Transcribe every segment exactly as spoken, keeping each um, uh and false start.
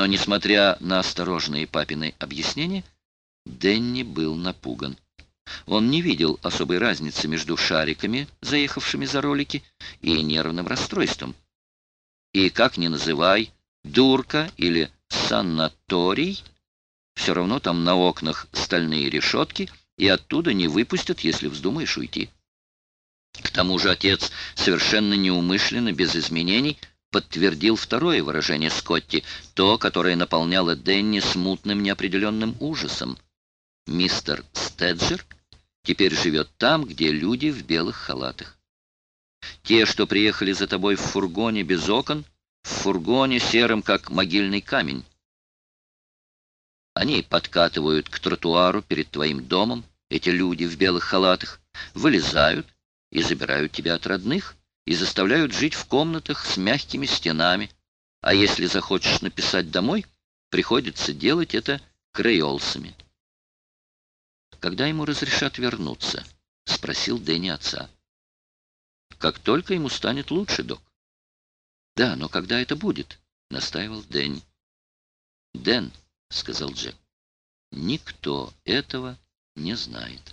Но, несмотря на осторожные папины объяснения, Дэнни был напуган. Он не видел особой разницы между шариками, заехавшими за ролики, и нервным расстройством. И как ни называй, дурка или санаторий, все равно там на окнах стальные решетки, и оттуда не выпустят, если вздумаешь уйти. К тому же отец совершенно неумышленно, без изменений, подтвердил второе выражение Скотти, то, которое наполняло Дэнни смутным неопределенным ужасом. Мистер Стеджер теперь живет там, где люди в белых халатах. Те, что приехали за тобой в фургоне без окон, в фургоне серым, как могильный камень. Они подкатывают к тротуару перед твоим домом, эти люди в белых халатах, вылезают и забирают тебя от родных, и заставляют жить в комнатах с мягкими стенами, а если захочешь написать домой, приходится делать это креолсами. «Когда ему разрешат вернуться?» — спросил Дэнни отца. «Как только ему станет лучше, док». «Да, но когда это будет?» — настаивал Дэнни. «Дэн», — сказал Джек, — «никто этого не знает».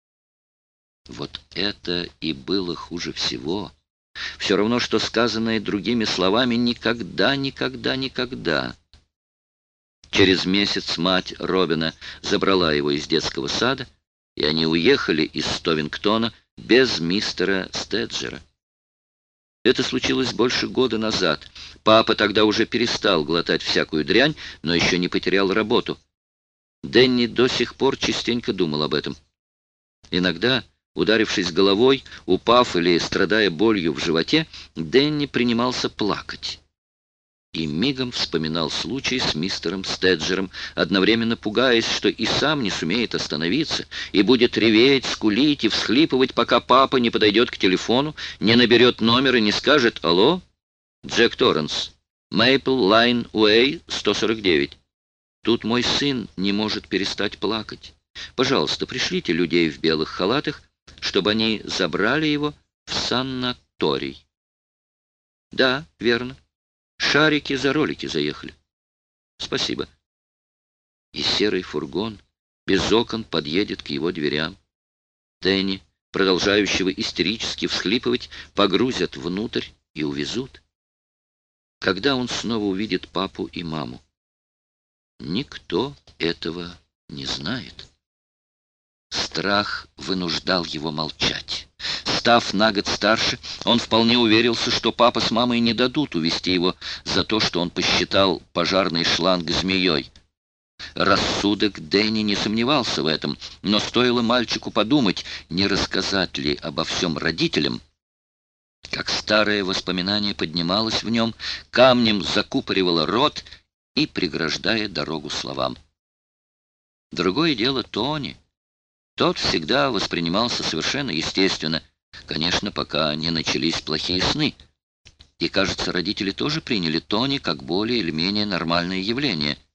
Вот это и было хуже всего. Все равно, что сказанное другими словами «никогда, никогда, никогда». Через месяц мать Робина забрала его из детского сада, и они уехали из Стовингтона без мистера Стеджера. Это случилось больше года назад. Папа тогда уже перестал глотать всякую дрянь, но еще не потерял работу. Дэнни до сих пор частенько думал об этом. Иногда, ударившись головой, упав или страдая болью в животе, Дэнни принимался плакать. И мигом вспоминал случай с мистером Стеджером, одновременно пугаясь, что и сам не сумеет остановиться, и будет реветь, скулить и всхлипывать, пока папа не подойдет к телефону, не наберет номер и не скажет «Алло, Джек Торренс, Мейпл Лайн Уэй, сто сорок девять. Тут мой сын не может перестать плакать. Пожалуйста, пришлите людей в белых халатах, чтобы они забрали его в санаторий». «Да, верно. Шарики за ролики заехали». «Спасибо». И серый фургон без окон подъедет к его дверям. Дэнни, продолжающего истерически всхлипывать, погрузят внутрь и увезут. Когда он снова увидит папу и маму? Никто этого не знает. Страх вынуждал его молчать. Став на год старше, он вполне уверился, что папа с мамой не дадут увести его за то, что он посчитал пожарный шланг змеей. Рассудок Дэнни не сомневался в этом, но стоило мальчику подумать, не рассказать ли обо всем родителям, как старое воспоминание поднималось в нем, камнем закупоривало рот и преграждая дорогу словам. Другое дело Тони. Тот всегда воспринимался совершенно естественно, конечно, пока не начались плохие сны. И, кажется, родители тоже приняли Тони как более или менее нормальное явление –